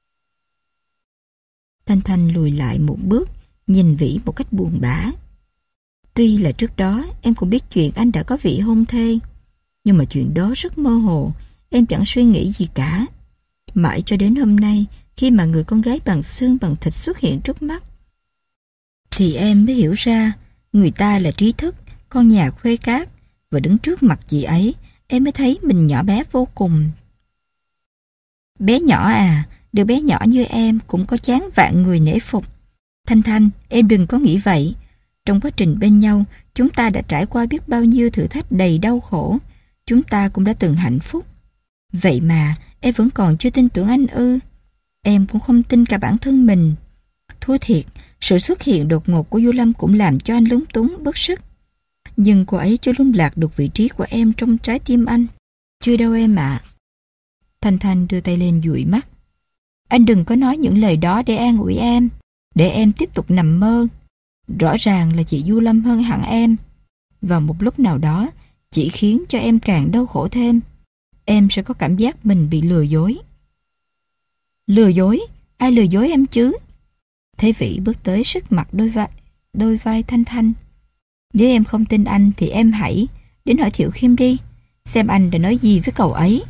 Thanh Thanh lùi lại một bước, nhìn Vĩ một cách buồn bã. Tuy là trước đó em cũng biết chuyện anh đã có vị hôn thê, nhưng mà chuyện đó rất mơ hồ, em chẳng suy nghĩ gì cả. Mãi cho đến hôm nay, khi mà người con gái bằng xương bằng thịt xuất hiện trước mắt, thì em mới hiểu ra người ta là trí thức, con nhà khuê cát, và đứng trước mặt chị ấy, em mới thấy mình nhỏ bé vô cùng. Bé nhỏ à, đứa bé nhỏ như em cũng có chán vạn người nể phục. Thanh Thanh, em đừng có nghĩ vậy. Trong quá trình bên nhau, chúng ta đã trải qua biết bao nhiêu thử thách đầy đau khổ. Chúng ta cũng đã từng hạnh phúc. Vậy mà, em vẫn còn chưa tin tưởng anh ư? Em cũng không tin cả bản thân mình. Thua thiệt, sự xuất hiện đột ngột của Du Lâm cũng làm cho anh lúng túng, bức sức. Nhưng cô ấy chưa lung lạc được vị trí của em trong trái tim anh. Chưa đâu em ạ. Thanh Thanh đưa tay lên dụi mắt. Anh đừng có nói những lời đó để an ủi em, để em tiếp tục nằm mơ. Rõ ràng là chị Du Lâm hơn hẳn em. Vào một lúc nào đó, chỉ khiến cho em càng đau khổ thêm. Em sẽ có cảm giác mình bị lừa dối. Lừa dối? Ai lừa dối em chứ? Thế Vĩ bước tới sức mặt đôi vai, đôi vai Thanh Thanh. Nếu em không tin anh thì em hãy đến hỏi Thiệu Khiêm đi, xem anh đã nói gì với cậu ấy.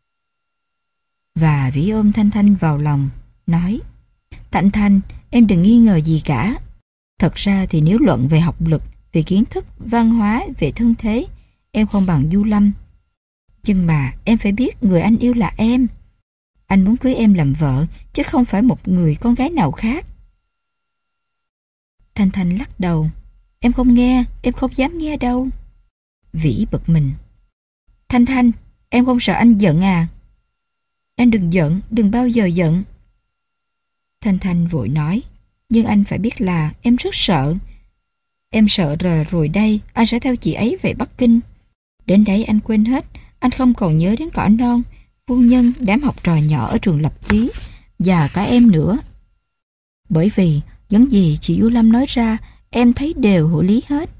Và Vĩ ôm Thanh Thanh vào lòng, nói, Thanh Thanh, em đừng nghi ngờ gì cả. Thật ra thì nếu luận về học lực, về kiến thức, văn hóa, về thân thế, em không bằng Du Lâm. Nhưng mà em phải biết người anh yêu là em. Anh muốn cưới em làm vợ, chứ không phải một người con gái nào khác. Thanh Thanh lắc đầu. Em không nghe, em không dám nghe đâu. Vĩ bực mình. Thanh Thanh, em không sợ anh giận à? Anh đừng giận, đừng bao giờ giận. Thanh Thanh vội nói, nhưng anh phải biết là em rất sợ. Em sợ rồi rồi đây, anh sẽ theo chị ấy về Bắc Kinh. Đến đấy anh quên hết, anh không còn nhớ đến cỏ non, phu nhân, đám học trò nhỏ ở trường lập chí, và cả em nữa. Bởi vì những gì chị Du Lâm nói ra, em thấy đều hữu lý hết.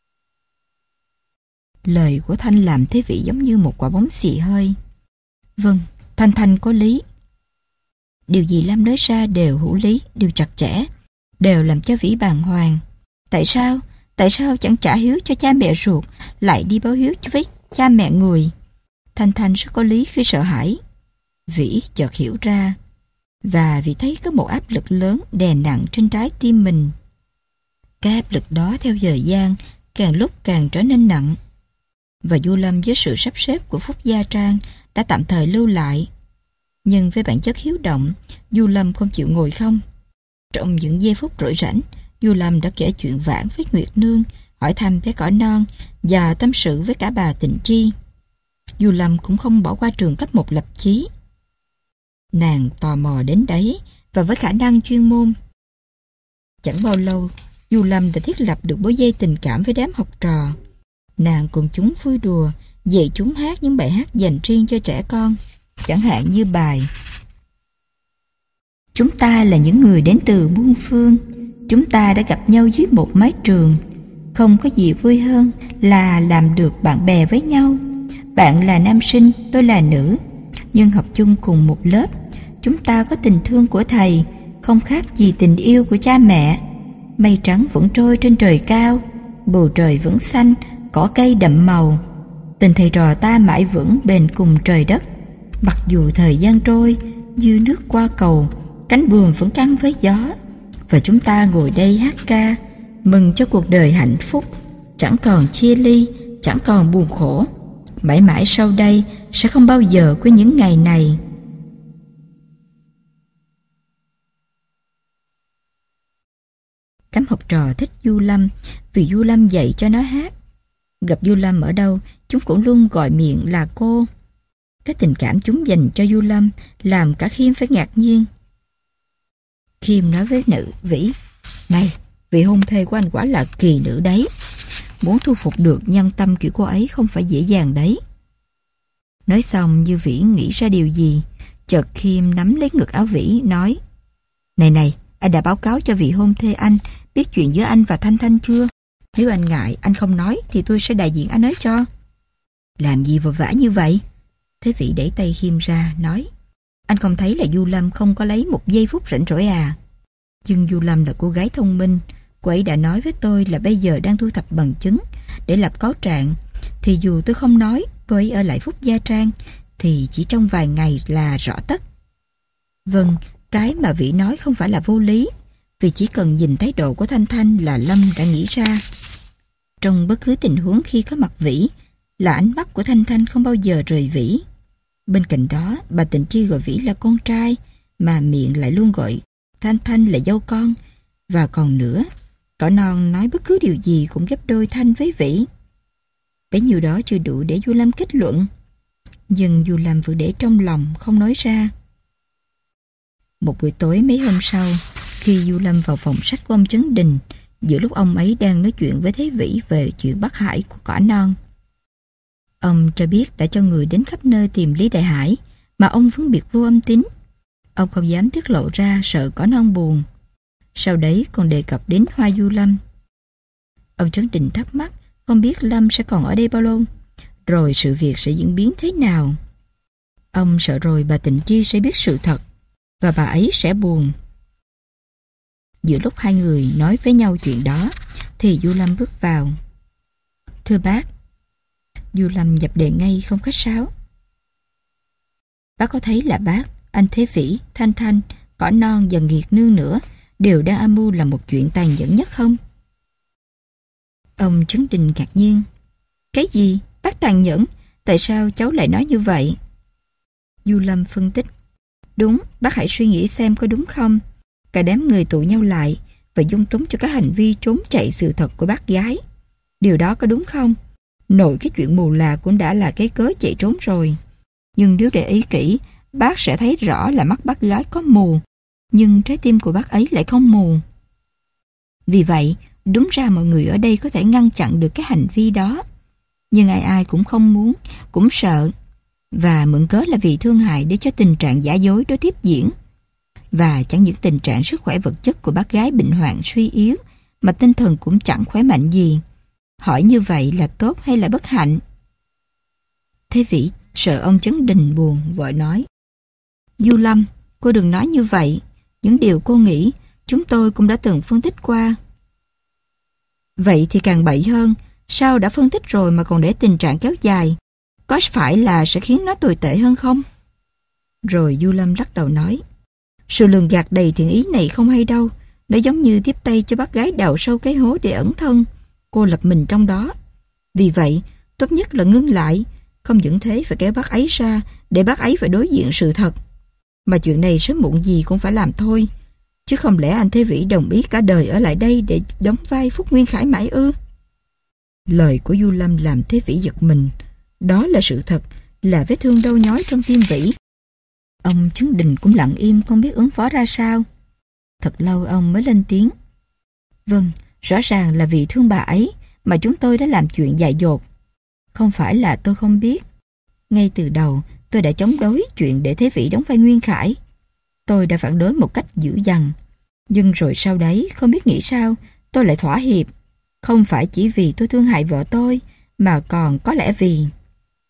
Lời của Thanh làm Thế Vĩ giống như một quả bóng xì hơi. Vâng, Thanh Thanh có lý. Điều gì Lâm nói ra đều hữu lý, đều chặt chẽ, đều làm cho Vĩ bàng hoàng. Tại sao? Tại sao chẳng trả hiếu cho cha mẹ ruột, lại đi báo hiếu với cha mẹ người? Thanh Thanh rất có lý khi sợ hãi. Vĩ chợt hiểu ra, và Vĩ thấy có một áp lực lớn đè nặng trên trái tim mình. Cái áp lực đó theo thời gian càng lúc càng trở nên nặng. Và Du Lâm với sự sắp xếp của Phúc Gia Trang đã tạm thời lưu lại. Nhưng với bản chất hiếu động, Du Lâm không chịu ngồi không. Trong những giây phút rỗi rảnh, Du Lâm đã kể chuyện vãn với Nguyệt Nương, hỏi thăm bé cỏ non và tâm sự với cả bà Tịnh Chi. Du Lâm cũng không bỏ qua trường cấp một lập chí. Nàng tò mò đến đấy, và với khả năng chuyên môn, chẳng bao lâu Du Lâm đã thiết lập được mối dây tình cảm với đám học trò. Nàng cùng chúng vui đùa, dạy chúng hát những bài hát dành riêng cho trẻ con, chẳng hạn như bài Chúng ta là những người đến từ muôn phương, chúng ta đã gặp nhau dưới một mái trường. Không có gì vui hơn là làm được bạn bè với nhau. Bạn là nam sinh, tôi là nữ, nhưng học chung cùng một lớp. Chúng ta có tình thương của thầy, không khác gì tình yêu của cha mẹ. Mây trắng vẫn trôi trên trời cao, bầu trời vẫn xanh, cỏ cây đậm màu. Tình thầy trò ta mãi vững bền cùng trời đất. Mặc dù thời gian trôi như nước qua cầu, cánh buồm vẫn căng với gió, và chúng ta ngồi đây hát ca, mừng cho cuộc đời hạnh phúc. Chẳng còn chia ly, chẳng còn buồn khổ. Mãi mãi sau đây sẽ không bao giờ quên những ngày này. Đám học trò thích Du Lâm vì Du Lâm dạy cho nó hát. Gặp Du Lâm ở đâu, chúng cũng luôn gọi miệng là cô. Cái tình cảm chúng dành cho Du Lâm làm cả Khiêm phải ngạc nhiên. Khiêm nói với nữ Vĩ: "Này, vị hôn thê của anh quả là kỳ nữ đấy. Muốn thu phục được nhân tâm kiểu cô ấy không phải dễ dàng đấy." Nói xong như Vĩ nghĩ ra điều gì, chợt Khiêm nắm lấy ngực áo Vĩ nói: "Này này, anh đã báo cáo cho vị hôn thê anh biết chuyện giữa anh và Thanh Thanh chưa? Nếu anh ngại, anh không nói thì tôi sẽ đại diện anh ấy cho." "Làm gì vội vã như vậy?" Thế Vĩ đẩy tay Khiêm ra, nói: "Anh không thấy là Du Lâm không có lấy một giây phút rảnh rỗi à? Nhưng Du Lâm là cô gái thông minh. Cô ấy đã nói với tôi là bây giờ đang thu thập bằng chứng để lập cáo trạng. Thì dù tôi không nói cô ấy ở lại Phúc Gia Trang thì chỉ trong vài ngày là rõ tất." Vâng, cái mà Vĩ nói không phải là vô lý, vì chỉ cần nhìn thái độ của Thanh Thanh là Lâm đã nghĩ ra. Trong bất cứ tình huống khi có mặt Vĩ, là ánh mắt của Thanh Thanh không bao giờ rời Vĩ. Bên cạnh đó, bà Tịnh Chi gọi Vĩ là con trai, mà miệng lại luôn gọi Thanh Thanh là dâu con. Và còn nữa, cỏ non nói bất cứ điều gì cũng gấp đôi Thanh với Vĩ. Bấy nhiêu đó chưa đủ để Du Lâm kết luận, nhưng Du Lâm vẫn để trong lòng không nói ra. Một buổi tối mấy hôm sau, khi Du Lâm vào phòng sách của ông Trấn Đình, giữa lúc ông ấy đang nói chuyện với Thế Vĩ về chuyện Bắc Hải của cỏ non. Ông cho biết đã cho người đến khắp nơi tìm Lý Đại Hải, mà ông vẫn biệt vô âm tín. Ông không dám tiết lộ ra, sợ cỏ non buồn. Sau đấy còn đề cập đến Hoa Du Lâm. Ông Trấn Đình thắc mắc không biết Lâm sẽ còn ở đây bao lâu, rồi sự việc sẽ diễn biến thế nào. Ông sợ rồi bà Tịnh Chi sẽ biết sự thật, và bà ấy sẽ buồn. Giữa lúc hai người nói với nhau chuyện đó, thì Du Lâm bước vào. "Thưa bác." Du Lâm dập đề ngay không khách sáo. "Bác có thấy là bác, anh Thế Vĩ, Thanh Thanh, cỏ non và Nghiệt Nương nữa đều đang âm mưu làm một chuyện tàn nhẫn nhất không?" Ông Trấn Đình ngạc nhiên. "Cái gì? Bác tàn nhẫn? Tại sao cháu lại nói như vậy?" Du Lâm phân tích. "Đúng, bác hãy suy nghĩ xem có đúng không. Cả đám người tụ nhau lại và dung túng cho các hành vi trốn chạy sự thật của bác gái. Điều đó có đúng không? Nội cái chuyện mù là cũng đã là cái cớ chạy trốn rồi. Nhưng nếu để ý kỹ, bác sẽ thấy rõ là mắt bác gái có mù, nhưng trái tim của bác ấy lại không mù. Vì vậy, đúng ra mọi người ở đây có thể ngăn chặn được cái hành vi đó. Nhưng ai ai cũng không muốn, cũng sợ, và mượn cớ là vì thương hại để cho tình trạng giả dối đó tiếp diễn. Và chẳng những tình trạng sức khỏe vật chất của bác gái bệnh hoạn suy yếu, mà tinh thần cũng chẳng khỏe mạnh gì. Hỏi như vậy là tốt hay là bất hạnh?" Thế Vĩ sợ ông Trấn Đình buồn, vội nói: "Du Lâm, cô đừng nói như vậy. Những điều cô nghĩ, chúng tôi cũng đã từng phân tích qua." "Vậy thì càng bậy hơn. Sao đã phân tích rồi mà còn để tình trạng kéo dài? Có phải là sẽ khiến nó tồi tệ hơn không?" Rồi Du Lâm lắc đầu nói: "Sự lường gạt đầy thiện ý này không hay đâu. Nó giống như tiếp tay cho bác gái đào sâu cái hố để ẩn thân, cô lập mình trong đó. Vì vậy, tốt nhất là ngưng lại, không những thế phải kéo bác ấy ra để bác ấy phải đối diện sự thật. Mà chuyện này sớm muộn gì cũng phải làm thôi. Chứ không lẽ anh Thế Vĩ đồng ý cả đời ở lại đây để đóng vai Phúc Nguyên Khải mãi ư?" Lời của Du Lâm làm Thế Vĩ giật mình. Đó là sự thật, là vết thương đau nhói trong tim Vĩ. Ông Trấn Đình cũng lặng im không biết ứng phó ra sao. Thật lâu ông mới lên tiếng: "Vâng, rõ ràng là vì thương bà ấy mà chúng tôi đã làm chuyện dại dột. Không phải là tôi không biết. Ngay từ đầu tôi đã chống đối chuyện để Thế Vĩ đóng vai Nguyên Khải. Tôi đã phản đối một cách dữ dằn. Nhưng rồi sau đấy không biết nghĩ sao tôi lại thỏa hiệp. Không phải chỉ vì tôi thương hại vợ tôi, mà còn có lẽ vì...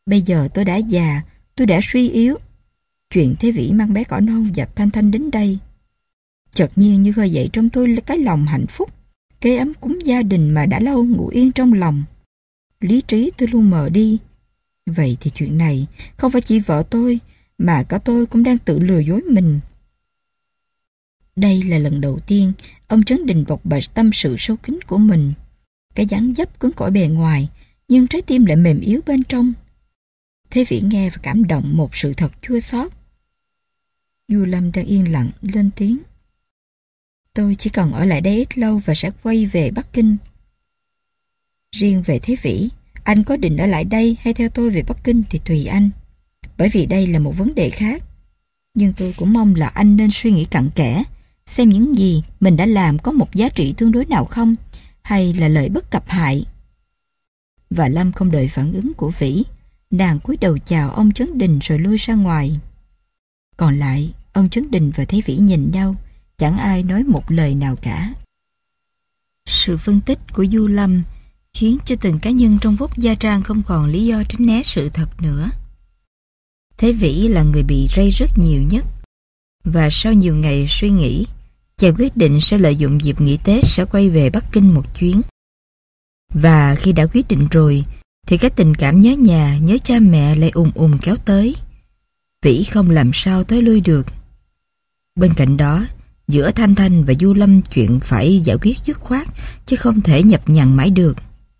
Bây giờ tôi đã già, tôi đã suy yếu. Chuyện Thế Vĩ mang bé cỏ non và Thanh Thanh đến đây chợt nhiên như khơi dậy trong tôi cái lòng hạnh phúc, cái ấm cúng gia đình mà đã lâu ngủ yên trong lòng. Lý trí tôi luôn mờ đi. Vậy thì chuyện này không phải chỉ vợ tôi, mà cả tôi cũng đang tự lừa dối mình. Đây là lần đầu tiên ông Trấn Đình bộc bạch tâm sự sâu kín của mình. Cái dáng dấp cứng cỏi bề ngoài, nhưng trái tim lại mềm yếu bên trong. Thế Vĩ nghe và cảm động một sự thật chua xót. Du Lâm đang yên lặng lên tiếng. Tôi chỉ cần ở lại đây ít lâu và sẽ quay về Bắc Kinh. Riêng về Thế Vĩ, anh có định ở lại đây hay theo tôi về Bắc Kinh thì tùy anh. Bởi vì đây là một vấn đề khác. Nhưng tôi cũng mong là anh nên suy nghĩ cặn kẽ, xem những gì mình đã làm có một giá trị tương đối nào không, hay là lợi bất cập hại. Và Lâm không đợi phản ứng của Vĩ, nàng cúi đầu chào ông Trấn Đình rồi lui ra ngoài. Còn lại, ông Trấn Đình và Thế Vĩ nhìn nhau, chẳng ai nói một lời nào cả. Sự phân tích của Du Lâm khiến cho từng cá nhân trong Vốt Gia Trang không còn lý do tránh né sự thật nữa. Thế Vĩ là người bị ray rất nhiều nhất, và sau nhiều ngày suy nghĩ, chàng quyết định sẽ lợi dụng dịp nghỉ Tết sẽ quay về Bắc Kinh một chuyến. Và khi đã quyết định rồi, thì cái tình cảm nhớ nhà, nhớ cha mẹ lại ùn ùn kéo tới. Vĩ không làm sao tới lui được. Bên cạnh đó, giữa Thanh Thanh và Du Lâm chuyện phải giải quyết dứt khoát, chứ không thể nhập nhằng mãi được.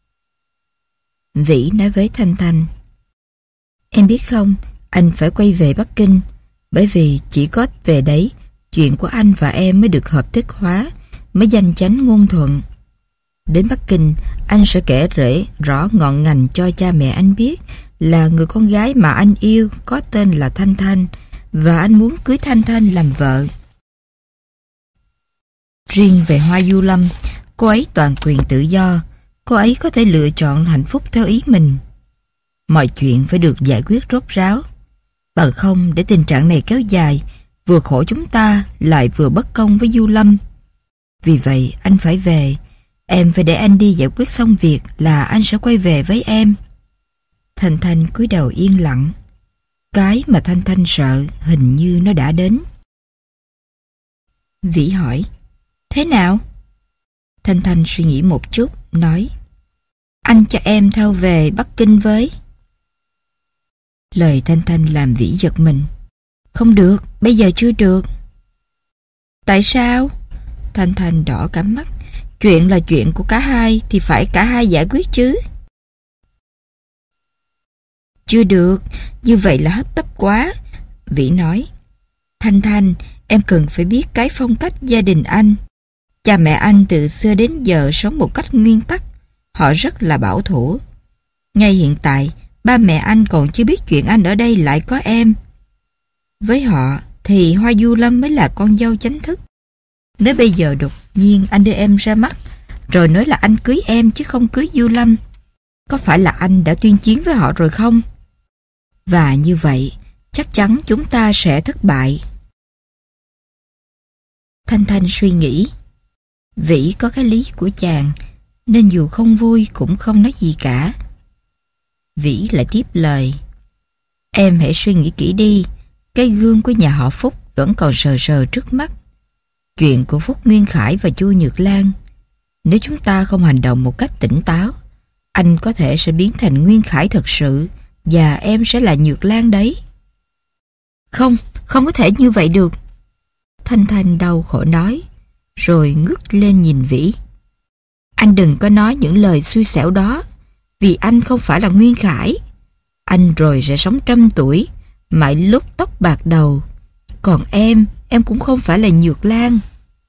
Vĩ nói với Thanh Thanh, em biết không, anh phải quay về Bắc Kinh, bởi vì chỉ có về đấy, chuyện của anh và em mới được hợp thức hóa, mới danh chánh ngôn thuận. Đến Bắc Kinh, anh sẽ kể rễ rõ ngọn ngành cho cha mẹ anh biết là người con gái mà anh yêu có tên là Thanh Thanh, và anh muốn cưới Thanh Thanh làm vợ. Riêng về Hoa Du Lâm, cô ấy toàn quyền tự do, cô ấy có thể lựa chọn hạnh phúc theo ý mình. Mọi chuyện phải được giải quyết rốt ráo, bằng không để tình trạng này kéo dài, vừa khổ chúng ta lại vừa bất công với Du Lâm. Vì vậy anh phải về, em phải để anh đi giải quyết xong việc là anh sẽ quay về với em. Thanh Thanh cúi đầu yên lặng. Cái mà Thanh Thanh sợ hình như nó đã đến. Vĩ hỏi, thế nào? Thanh Thanh suy nghĩ một chút, nói, anh cho em theo về Bắc Kinh với. Lời Thanh Thanh làm Vĩ giật mình. Không được, bây giờ chưa được. Tại sao? Thanh Thanh đỏ cả mắt. Chuyện là chuyện của cả hai thì phải cả hai giải quyết chứ. Chưa được, như vậy là hấp tấp quá. Vĩ nói, Thanh Thanh, em cần phải biết cái phong cách gia đình anh. Cha mẹ anh từ xưa đến giờ sống một cách nguyên tắc. Họ rất là bảo thủ. Ngay hiện tại, ba mẹ anh còn chưa biết chuyện anh ở đây lại có em. Với họ thì Hoa Du Lâm mới là con dâu chính thức. Nếu bây giờ đột nhiên anh đưa em ra mắt, rồi nói là anh cưới em chứ không cưới Du Lâm, có phải là anh đã tuyên chiến với họ rồi không? Và như vậy, chắc chắn chúng ta sẽ thất bại. Thanh Thanh suy nghĩ, Vĩ có cái lý của chàng, nên dù không vui cũng không nói gì cả. Vĩ lại tiếp lời, em hãy suy nghĩ kỹ đi, cái gương của nhà họ Phúc vẫn còn sờ sờ trước mắt. Chuyện của Phúc Nguyên Khải và Chu Nhược Lan, nếu chúng ta không hành động một cách tỉnh táo, anh có thể sẽ biến thành Nguyên Khải thật sự, và em sẽ là Nhược Lan đấy. Không, không có thể như vậy được. Thanh Thanh đau khổ nói, rồi ngước lên nhìn Vĩ. Anh đừng có nói những lời xui xẻo đó, vì anh không phải là Nguyên Khải. Anh rồi sẽ sống trăm tuổi, mãi lúc tóc bạc đầu. Còn em, em cũng không phải là Nhược Lan.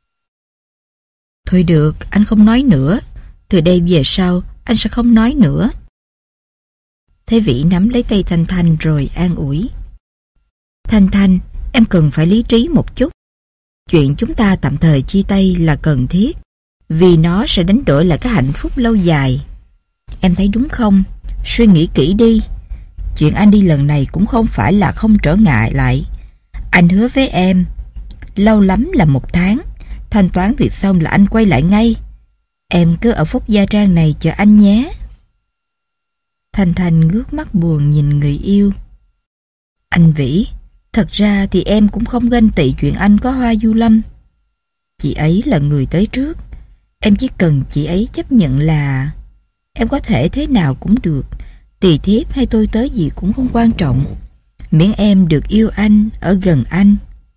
Thôi được, anh không nói nữa. Từ đây về sau, anh sẽ không nói nữa. Thế Vĩ nắm lấy tay Thanh Thanh rồi an ủi. Thanh Thanh, em cần phải lý trí một chút. Chuyện chúng ta tạm thời chia tay là cần thiết, vì nó sẽ đánh đổi lại cái hạnh phúc lâu dài. Em thấy đúng không? Suy nghĩ kỹ đi. Chuyện anh đi lần này cũng không phải là không trở ngại lại. Anh hứa với em, lâu lắm là một tháng, thanh toán việc xong là anh quay lại ngay. Em cứ ở Phúc Gia Trang này chờ anh nhé. Thanh Thanh ngước mắt buồn nhìn người yêu. Anh Vĩ, thật ra thì em cũng không ganh tị chuyện anh có Hoa Du Lâm. Chị ấy là người tới trước. Em chỉ cần chị ấy chấp nhận là em có thể thế nào cũng được, tỳ thiếp hay tôi tới gì cũng không quan trọng, miễn em được yêu anh, ở gần anh.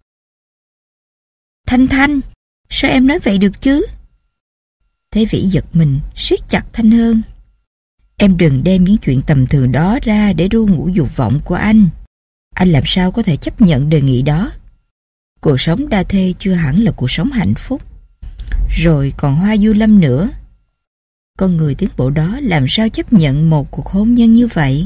Thanh Thanh, sao em nói vậy được chứ? Thế Vĩ giật mình, siết chặt Thanh hơn. Em đừng đem những chuyện tầm thường đó ra để ru ngủ dục vọng của anh. Anh làm sao có thể chấp nhận đề nghị đó? Cuộc sống đa thê chưa hẳn là cuộc sống hạnh phúc. Rồi còn Hoa Du Lâm nữa. Con người tiến bộ đó làm sao chấp nhận một cuộc hôn nhân như vậy?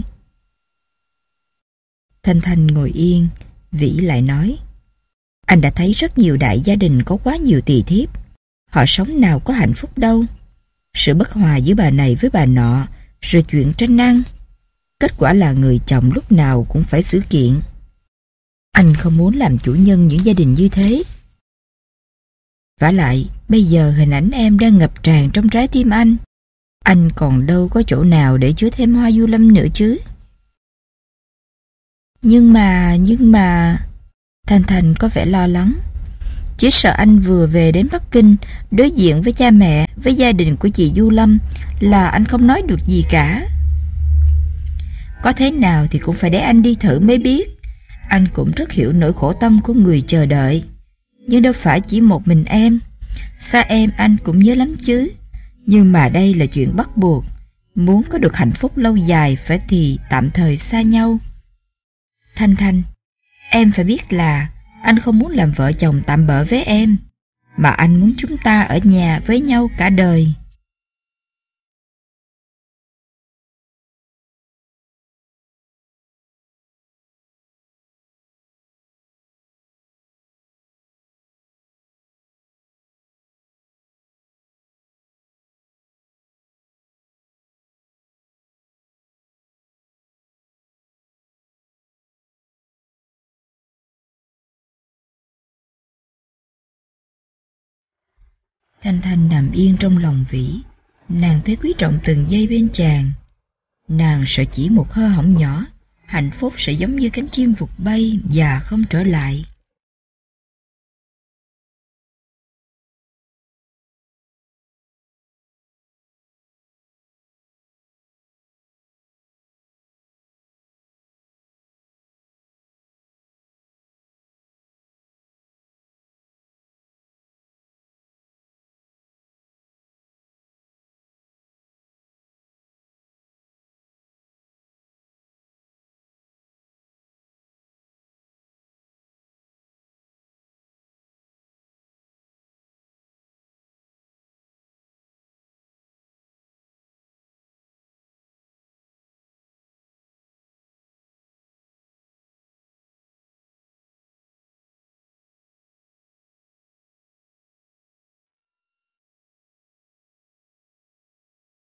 Thanh Thanh ngồi yên, Vĩ lại nói. Anh đã thấy rất nhiều đại gia đình có quá nhiều tỳ thiếp. Họ sống nào có hạnh phúc đâu. Sự bất hòa giữa bà này với bà nọ, rồi chuyện tranh ăn. Kết quả là người chồng lúc nào cũng phải xử kiện. Anh không muốn làm chủ nhân những gia đình như thế. Vả lại, bây giờ hình ảnh em đang ngập tràn trong trái tim anh. Anh còn đâu có chỗ nào để chứa thêm Hoa Du Lâm nữa chứ. Nhưng mà, nhưng mà... Thanh Thanh có vẻ lo lắng. Chỉ sợ anh vừa về đến Bắc Kinh, đối diện với cha mẹ, với gia đình của chị Du Lâm, là anh không nói được gì cả. Có thế nào thì cũng phải để anh đi thử mới biết. Anh cũng rất hiểu nỗi khổ tâm của người chờ đợi. Nhưng đâu phải chỉ một mình em. Xa em anh cũng nhớ lắm chứ. Nhưng mà đây là chuyện bắt buộc. Muốn có được hạnh phúc lâu dài phải thì tạm thời xa nhau. Thanh Thanh, em phải biết là anh không muốn làm vợ chồng tạm bợ với em, mà anh muốn chúng ta ở nhà với nhau cả đời. Thanh Thanh nằm yên trong lòng Vĩ. Nàng thấy quý trọng từng giây bên chàng. Nàng sợ chỉ một hơ hỏng nhỏ, hạnh phúc sẽ giống như cánh chim vụt bay và không trở lại.